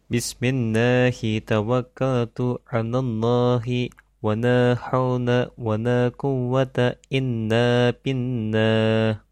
بسم الله توكلت على الله ولا حول ولا قوة إلا بالله